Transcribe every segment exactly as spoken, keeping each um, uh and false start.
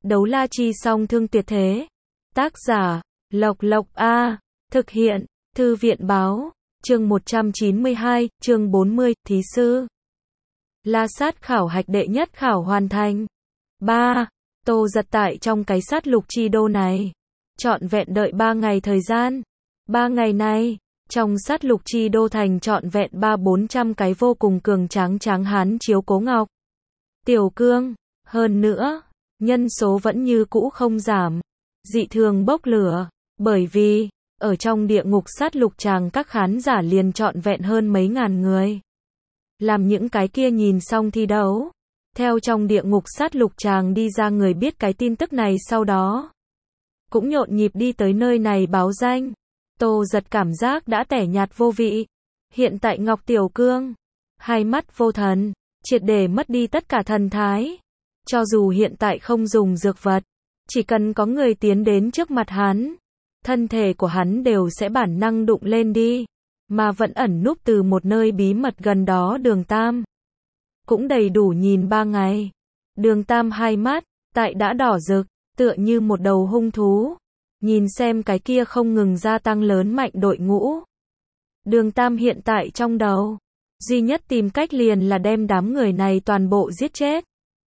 Đấu la chi song thương tuyệt thế. Tác giả, Lộc Lộc A. Thực hiện, Thư viện báo. Chương một trăm chín mươi hai, chương bốn mươi, thí sư. La sát khảo hạch đệ nhất khảo hoàn thành. ba. Tô Giật tại trong cái sát lục chi đô này. Trọn vẹn đợi ba ngày thời gian. ba ngày này, trong sát lục chi đô thành trọn vẹn ba bốn trăm cái vô cùng cường tráng tráng hán chiếu cố ngọc. Tiểu cương, hơn nữa, nhân số vẫn như cũ không giảm. Dị thường bốc lửa, bởi vì, ở trong địa ngục sát lục tràng các khán giả liền trọn vẹn hơn mấy ngàn người. Làm những cái kia nhìn xong thi đấu. Theo trong địa ngục sát lục tràng đi ra người biết cái tin tức này sau đó. Cũng nhộn nhịp đi tới nơi này báo danh. Tô Giật cảm giác đã tẻ nhạt vô vị. Hiện tại Ngọc Tiểu Cương, hai mắt vô thần, triệt để mất đi tất cả thần thái. Cho dù hiện tại không dùng dược vật, chỉ cần có người tiến đến trước mặt hắn, thân thể của hắn đều sẽ bản năng đụng lên đi, mà vẫn ẩn núp từ một nơi bí mật gần đó Đường Tam. Cũng đầy đủ nhìn ba ngày. Đường Tam hai mắt, tại đã đỏ rực, tựa như một đầu hung thú. Nhìn xem cái kia không ngừng gia tăng lớn mạnh đội ngũ. Đường Tam hiện tại trong đầu, duy nhất tìm cách liền là đem đám người này toàn bộ giết chết.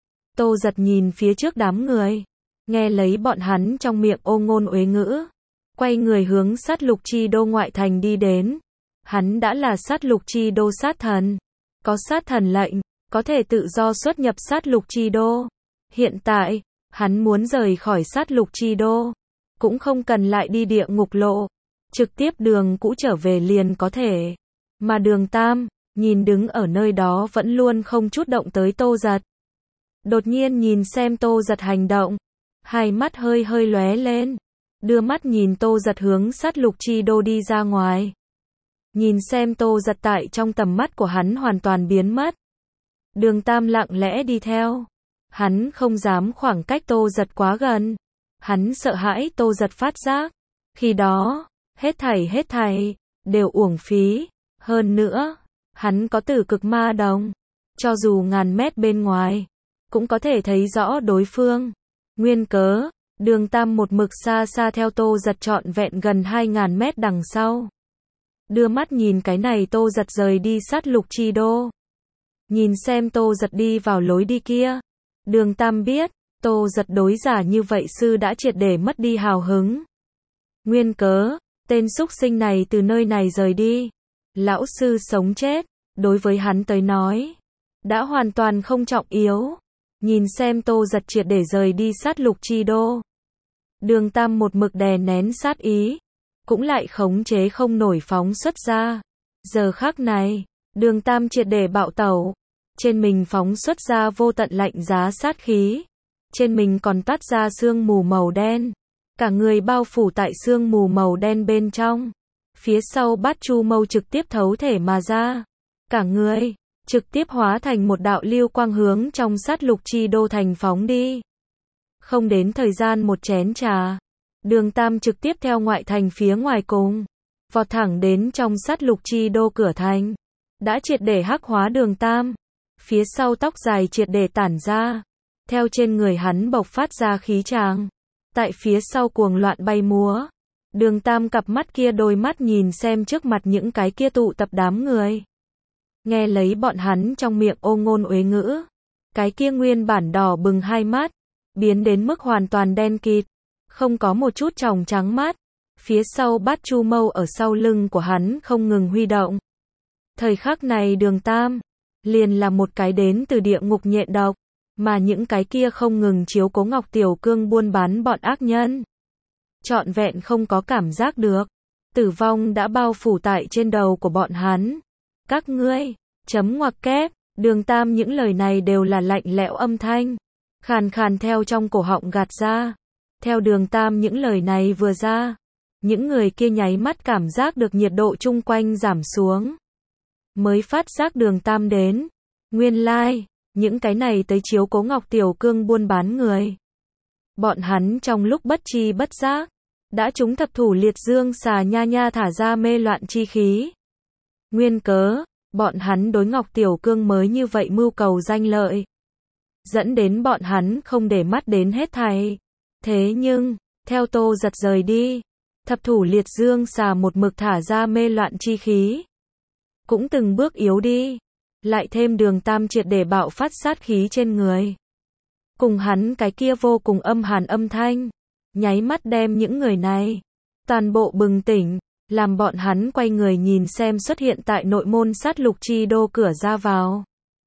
Tô Giật nhìn phía trước đám người, nghe lấy bọn hắn trong miệng ô ngôn uế ngữ, quay người hướng sát lục chi đô ngoại thành đi đến. Hắn đã là sát lục chi đô sát thần, có sát thần lệnh, có thể tự do xuất nhập sát lục chi đô. Hiện tại, hắn muốn rời khỏi sát lục chi đô, cũng không cần lại đi địa ngục lộ, trực tiếp đường cũ trở về liền có thể. Mà Đường Tam, nhìn đứng ở nơi đó vẫn luôn không chút động tới Tô Giật. Đột nhiên nhìn xem Tô Giật hành động, hai mắt hơi hơi lóe lên, đưa mắt nhìn Tô Giật hướng sát lục chi đô đi ra ngoài. Nhìn xem Tô Giật tại trong tầm mắt của hắn hoàn toàn biến mất. Đường Tam lặng lẽ đi theo. Hắn không dám khoảng cách Tô Giật quá gần. Hắn sợ hãi Tô Giật phát giác. Khi đó, hết thảy hết thảy, đều uổng phí. Hơn nữa, hắn có tử cực ma đồng. Cho dù ngàn mét bên ngoài, cũng có thể thấy rõ đối phương. Nguyên cớ, Đường Tam một mực xa xa theo Tô Giật trọn vẹn gần hai ngàn mét đằng sau. Đưa mắt nhìn cái này Tô Giật rời đi sát lục chi đô. Nhìn xem Tô Giật đi vào lối đi kia. Đường Tam biết, Tô Giật đối giả như vậy sư đã triệt để mất đi hào hứng. Nguyên cớ, tên súc sinh này từ nơi này rời đi. Lão sư sống chết, đối với hắn tới nói, đã hoàn toàn không trọng yếu. Nhìn xem Tô Giật triệt để rời đi sát lục chi đô. Đường Tam một mực đè nén sát ý, cũng lại khống chế không nổi phóng xuất ra. Giờ khắc này, Đường Tam triệt để bạo tẩu. Trên mình phóng xuất ra vô tận lạnh giá sát khí. Trên mình còn toát ra sương mù màu đen. Cả người bao phủ tại sương mù màu đen bên trong. Phía sau Bát Chu Mâu trực tiếp thấu thể mà ra. Cả người trực tiếp hóa thành một đạo lưu quang hướng trong sát lục chi đô thành phóng đi. Không đến thời gian một chén trà, Đường Tam trực tiếp theo ngoại thành phía ngoài cùng, vọt thẳng đến trong sát lục chi đô cửa thành. Đã triệt để hắc hóa Đường Tam, phía sau tóc dài triệt để tản ra, theo trên người hắn bộc phát ra khí tràng, tại phía sau cuồng loạn bay múa. Đường Tam cặp mắt kia đôi mắt nhìn xem trước mặt những cái kia tụ tập đám người. Nghe lấy bọn hắn trong miệng ô ngôn uế ngữ, cái kia nguyên bản đỏ bừng hai mắt, biến đến mức hoàn toàn đen kịt, không có một chút tròng trắng mắt. Phía sau Bát Chu Mâu ở sau lưng của hắn không ngừng huy động. Thời khắc này Đường Tam, liền là một cái đến từ địa ngục nhện độc, mà những cái kia không ngừng chiếu cố Ngọc Tiểu Cương buôn bán bọn ác nhân. Trọn vẹn không có cảm giác được, tử vong đã bao phủ tại trên đầu của bọn hắn. Các ngươi, chấm ngoặc kép, Đường Tam những lời này đều là lạnh lẽo âm thanh, khàn khàn theo trong cổ họng gạt ra. Theo Đường Tam những lời này vừa ra, những người kia nháy mắt cảm giác được nhiệt độ chung quanh giảm xuống. Mới phát giác Đường Tam đến. Nguyên lai, like, những cái này tới chiếu cố Ngọc Tiểu Cương buôn bán người. Bọn hắn trong lúc bất chi bất giác, đã trúng thập thủ liệt dương xà nha nha thả ra mê loạn chi khí. Nguyên cớ, bọn hắn đối Ngọc Tiểu Cương mới như vậy mưu cầu danh lợi. dẫn đến bọn hắn không để mắt đến hết thảy. Thế nhưng, theo Tô Giật rời đi, thập thủ liệt dương xà một mực thả ra mê loạn chi khí. Cũng từng bước yếu đi. Lại thêm Đường Tam triệt để bạo phát sát khí trên người. Cùng hắn cái kia vô cùng âm hàn âm thanh, nháy mắt đem những người này toàn bộ bừng tỉnh, làm bọn hắn quay người nhìn xem xuất hiện tại nội môn sát lục chi đô cửa ra vào.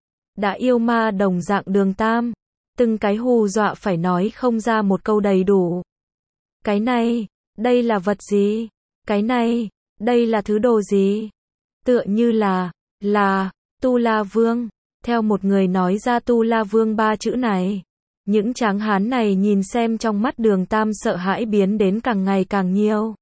Đã yêu ma đồng dạng Đường Tam, từng cái hù dọa phải nói không ra một câu đầy đủ. Cái này, đây là vật gì? Cái này, đây là thứ đồ gì? Tựa như là, là, Tu La Vương. Theo một người nói ra Tu La Vương ba chữ này. Những tráng hán này nhìn xem trong mắt Đường Tam sợ hãi biến đến càng ngày càng nhiều.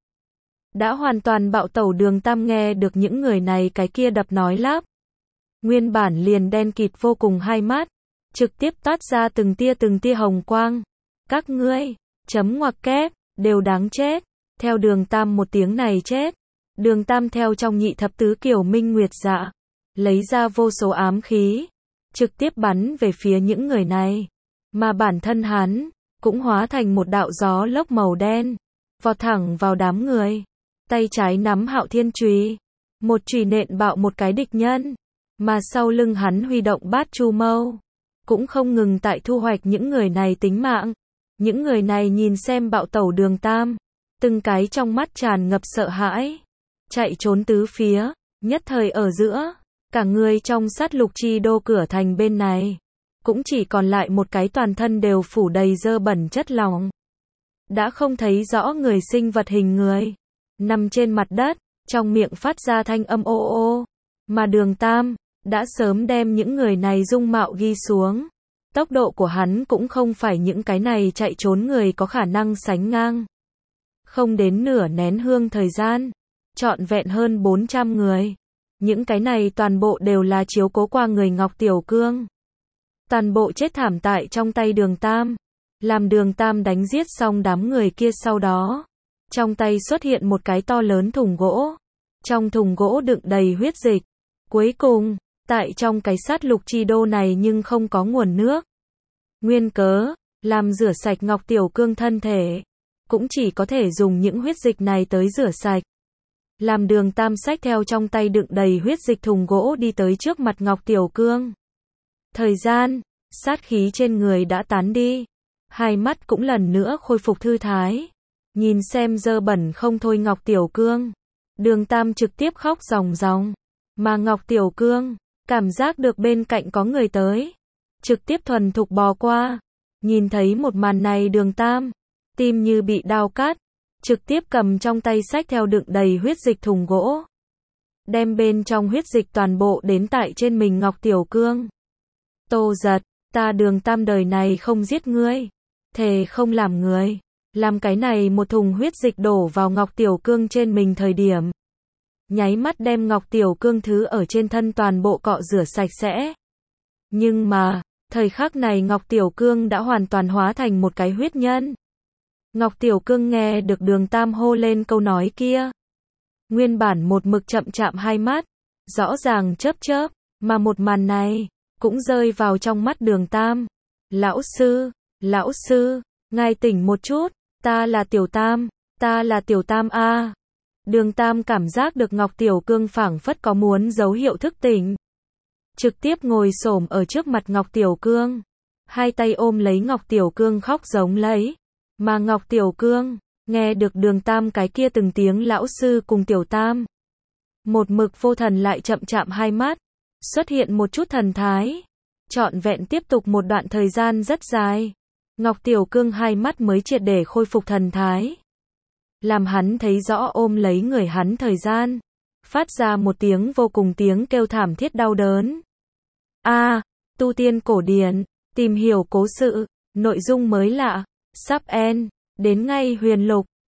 Đã hoàn toàn bạo tẩu Đường Tam nghe được những người này cái kia đập nói lắp. Nguyên bản liền đen kịt vô cùng hai mắt. Trực tiếp toát ra từng tia từng tia hồng quang. Các ngươi, chấm ngoặc kép, đều đáng chết. Theo Đường Tam một tiếng này chết. Đường Tam theo trong nhị thập tứ kiểu minh nguyệt dạ. Lấy ra vô số ám khí. Trực tiếp bắn về phía những người này. Mà bản thân hắn, cũng hóa thành một đạo gió lốc màu đen. Vọt thẳng vào đám người. Tay trái nắm Hạo Thiên chùy. Một chùy nện bạo một cái địch nhân. Mà sau lưng hắn huy động Bát Chu Mâu. Cũng không ngừng tại thu hoạch những người này tính mạng. Những người này nhìn xem bạo tẩu Đường Tam. Từng cái trong mắt tràn ngập sợ hãi. Chạy trốn tứ phía. Nhất thời ở giữa. Cả người trong sát lục chi đô cửa thành bên này. Cũng chỉ còn lại một cái toàn thân đều phủ đầy dơ bẩn chất lỏng. Đã không thấy rõ người sinh vật hình người. Nằm trên mặt đất. Trong miệng phát ra thanh âm ô ô. Mà Đường Tam đã sớm đem những người này dung mạo ghi xuống. Tốc độ của hắn cũng không phải những cái này chạy trốn người có khả năng sánh ngang. Không đến nửa nén hương thời gian. Trọn vẹn hơn bốn trăm người. Những cái này toàn bộ đều là chiếu cố qua người Ngọc Tiểu Cương. Toàn bộ chết thảm tại trong tay Đường Tam. Làm Đường Tam đánh giết xong đám người kia sau đó. Trong tay xuất hiện một cái to lớn thùng gỗ. Trong thùng gỗ đựng đầy huyết dịch. Cuối cùng, tại trong cái sát lục chi đô này nhưng không có nguồn nước. Nguyên cớ, làm rửa sạch Ngọc Tiểu Cương thân thể. Cũng chỉ có thể dùng những huyết dịch này tới rửa sạch. Làm Đường Tam xách theo trong tay đựng đầy huyết dịch thùng gỗ đi tới trước mặt Ngọc Tiểu Cương. Thời gian, sát khí trên người đã tán đi. Hai mắt cũng lần nữa khôi phục thư thái. Nhìn xem dơ bẩn không thôi Ngọc Tiểu Cương. Đường Tam trực tiếp khóc ròng ròng. Mà Ngọc Tiểu Cương, cảm giác được bên cạnh có người tới. Trực tiếp thuần thục bò qua. Nhìn thấy một màn này Đường Tam, tim như bị đao cắt. Trực tiếp cầm trong tay xách theo đựng đầy huyết dịch thùng gỗ. Đem bên trong huyết dịch toàn bộ đến tại trên mình Ngọc Tiểu Cương. Tô Giật, ta Đường Tam đời này không giết ngươi. Thề không làm người. Làm cái này một thùng huyết dịch đổ vào Ngọc Tiểu Cương trên mình thời điểm. Nháy mắt đem Ngọc Tiểu Cương thứ ở trên thân toàn bộ cọ rửa sạch sẽ. Nhưng mà, thời khắc này Ngọc Tiểu Cương đã hoàn toàn hóa thành một cái huyết nhân. Ngọc Tiểu Cương nghe được Đường Tam hô lên câu nói kia. Nguyên bản một mực chậm chạm hai mắt, rõ ràng chớp chớp, mà một màn này, cũng rơi vào trong mắt Đường Tam. Lão sư, lão sư, ngài tỉnh một chút, ta là Tiểu Tam, ta là Tiểu Tam a. Đường Tam cảm giác được Ngọc Tiểu Cương phảng phất có muốn dấu hiệu thức tỉnh. Trực tiếp ngồi xổm ở trước mặt Ngọc Tiểu Cương. Hai tay ôm lấy Ngọc Tiểu Cương khóc giống lấy. Mà Ngọc Tiểu Cương, nghe được Đường Tam cái kia từng tiếng lão sư cùng Tiểu Tam. Một mực vô thần lại chậm chạm hai mắt. Xuất hiện một chút thần thái. Trọn vẹn tiếp tục một đoạn thời gian rất dài. Ngọc Tiểu Cương hai mắt mới triệt để khôi phục thần thái. Làm hắn thấy rõ ôm lấy người hắn thời gian. Phát ra một tiếng vô cùng tiếng kêu thảm thiết đau đớn. A, tu tiên cổ điển, tìm hiểu cố sự, nội dung mới lạ, sắp end, đến ngay huyền lục.